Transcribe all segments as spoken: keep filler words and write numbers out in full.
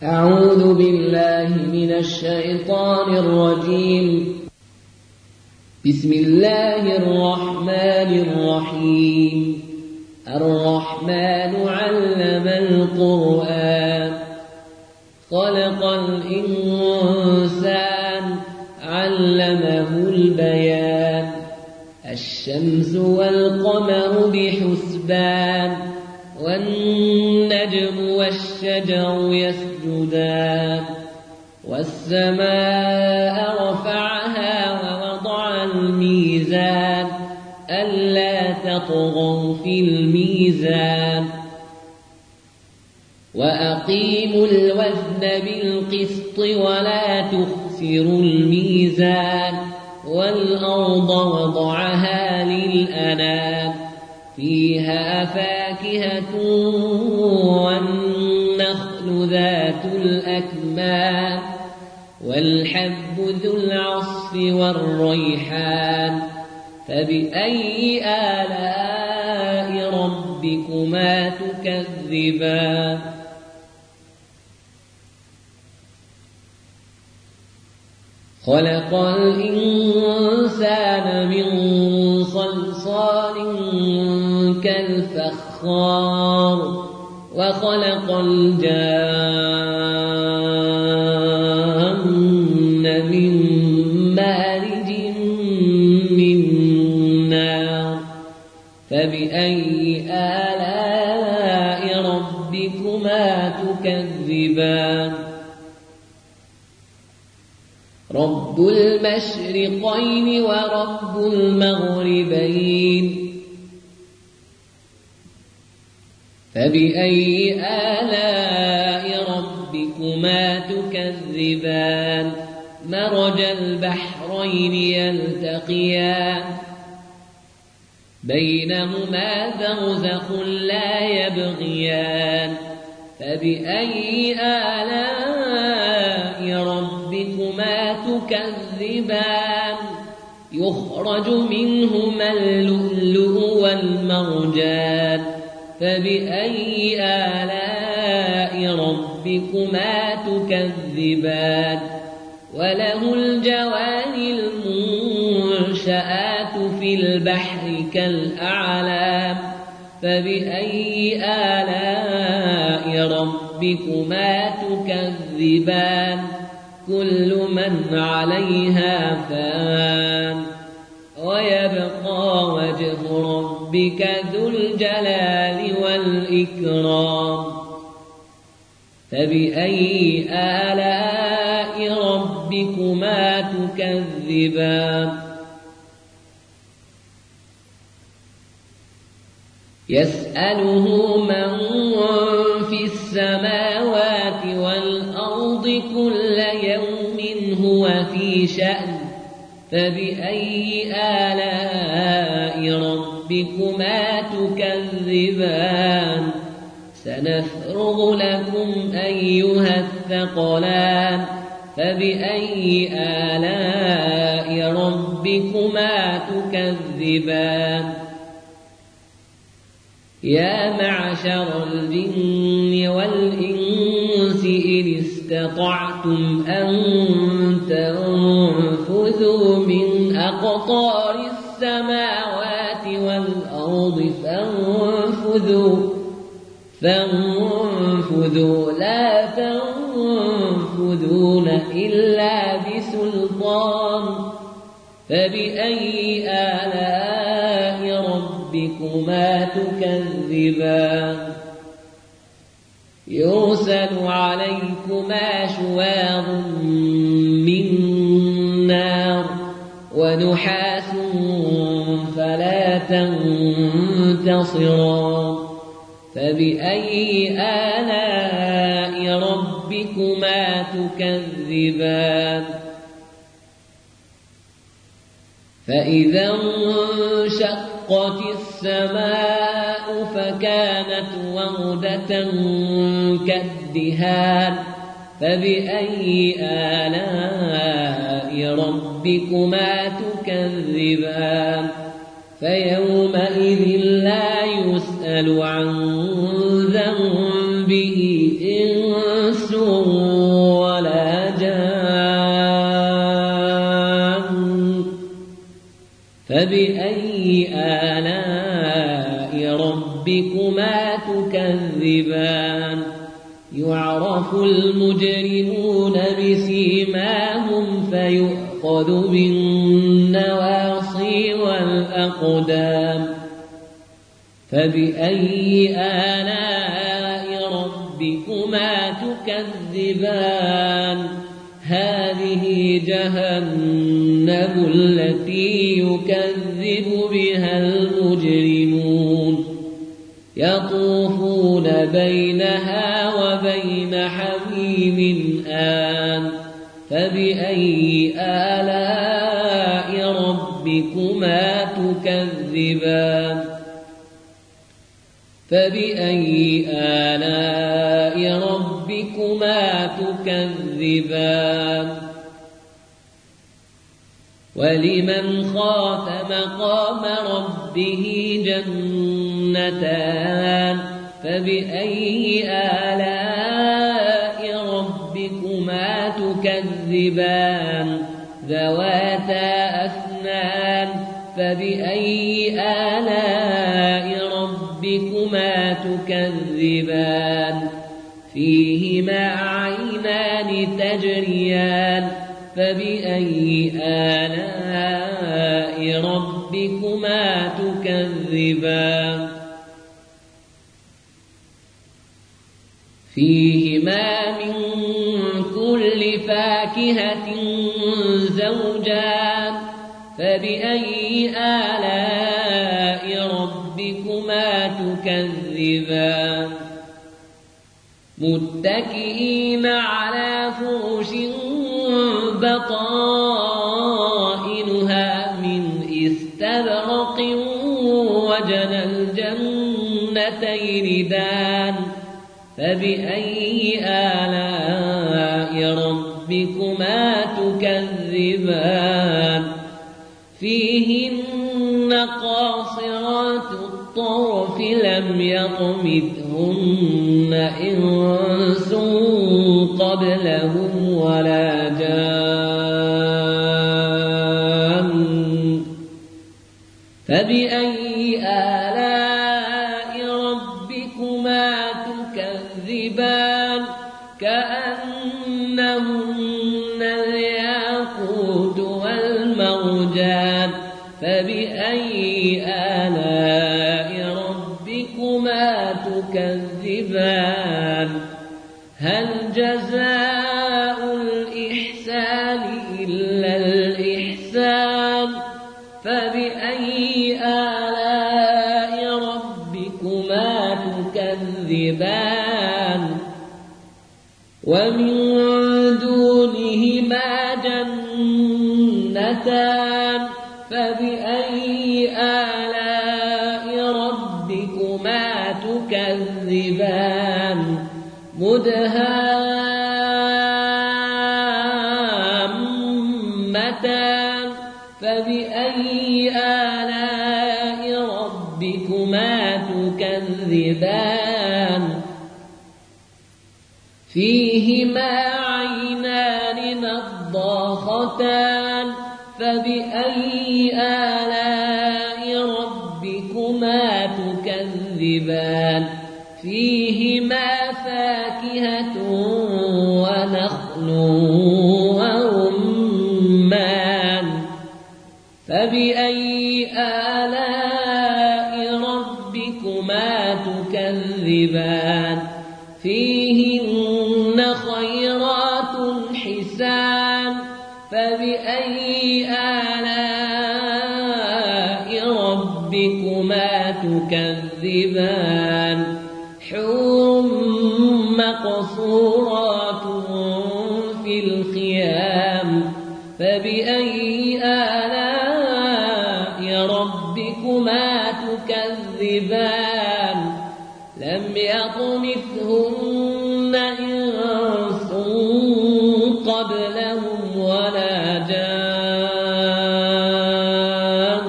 أعوذ بالله من الشيطان الرجيم. بسم الله الرحمن الرحيم. الرحمن علم القرآن خلق الإنسان علمه البيان. الشمس والقمر بحسبان والنجم والشجر يسجدان. والسماء رفعها ووضع الميزان ألا تطغوا في الميزان وأقيموا الوزن بالقسط ولا تخسروا الميزان. والأرض وضعها للأنام فيها فاكهة والنخل ذات الأكمام والحب ذو العصف والريحان. فبأي آلاء ربكما تكذبان؟ خلق الإنسان من صلصال كالفخار وخلق الجان من مارج من نار. فبأي آلاء ربكما تكذبان؟ رب المشرقين ورب المغربين. فبأي آلاء ربكما تكذبان؟ مرج البحرين يلتقيان بينهما برزخ لا يبغيان. فبأي آلاء ربكما تكذبان؟ يخرج منهما اللؤلؤ والمرجان. فبأي آلاء ربكما تكذبان؟ وله الجوار المنشآت في البحر كالأعلام. فبأي آلاء ربكما تكذبان؟ كل من عليها فان ويبقى وجه ربك ذو الجلال والإكرام. فبأي آلاء ربكما تكذبان؟ يسأله من في السماوات والأرض كل يوم هو في شأن. فبأي آلاء ربكما تكذبان؟ سنفرغ لكم أيها الثقلان. فبأي آلاء ربكما تكذبان؟ يا معشر الجن والإنس إن استطعتم أن تنفذوا من أقطار السماوات والأرض فانفذوا فانفذوا لا تنفذون إلا بسلطان. فبأي آلاء ربكما تكذبان؟ يرسل عليكما شواظ من نار ونحاس فلا تنتصران. فبأي آلاء ربكما تكذبان؟ فإذا انشقت السماء فكانت وردة كالدهان. فبأي آلاء ربكما تكذبان؟ فيومئذ لا يسأل عن ذنبه إنس ولا جان فبأي آلاء ربكما تكذبان يعرف المجرمون بسيماهم فيؤخذ بالنواصي والأقدام فبأي آلاء ربكما تكذبان هذه جهنم التي يكذب بها المجرمون يطوفون بينها وبين حميم آن فبأي آلاء ربكما تكذبان فبأي آلاء ربكما تكذبان ولمن خاف مقام ربه جنتان فبأي آلاء ربكما تكذبان ذواتا أفنان فبأي آلاء ربكما تكذبان فيهما عينان تجريان فبأي آلاء ربكما تكذبان فيهما من كل فاكهة زوجان فبأي آلاء ربكما تكذبان متكئين على فرش بطائنها من استبرق وجنى الجنتين دان فبأي آلاء ربكما تكذبان فيهن قاصرات الطرف لم يطمثهن إنس قبلهم ولا جان فبأي آلاء ربكما تكذبان كأنهن الياقوت والمرجان فبأي آلاء ربكما تكذبان هل جزاء الإحسان إلا الإحسان فبأي آلاء ربكما تكذبان ومن دونهما جنتان فبأي آلاء ربكما تكذبان مدهامتان فبأي آلاء ربكما تكذبان فيهما عينان نضاختان فبأي آلاء ربكما تكذبان فيهما فاكهة ونخل ورمان فبأي آلاء ربكما تكذبان فيهن خيرات حسان فبأي آلاء ربكما تكذبان حور مقصورات في الخيام فبأي آلاء ربكما تكذبان لم يطمثهن إنس قبلهم ولا جان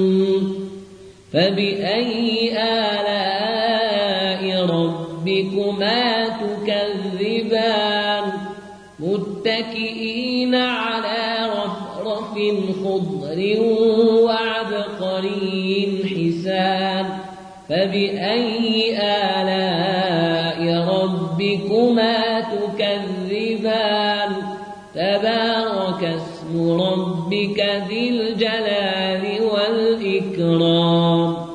فبأي آلاء ربكما تكذبان متكئين على رفرف خضر وعبقري حسان فبأي آلاء ربكما تكذبان تبارك اسم ربك ذي الجلال والإكرام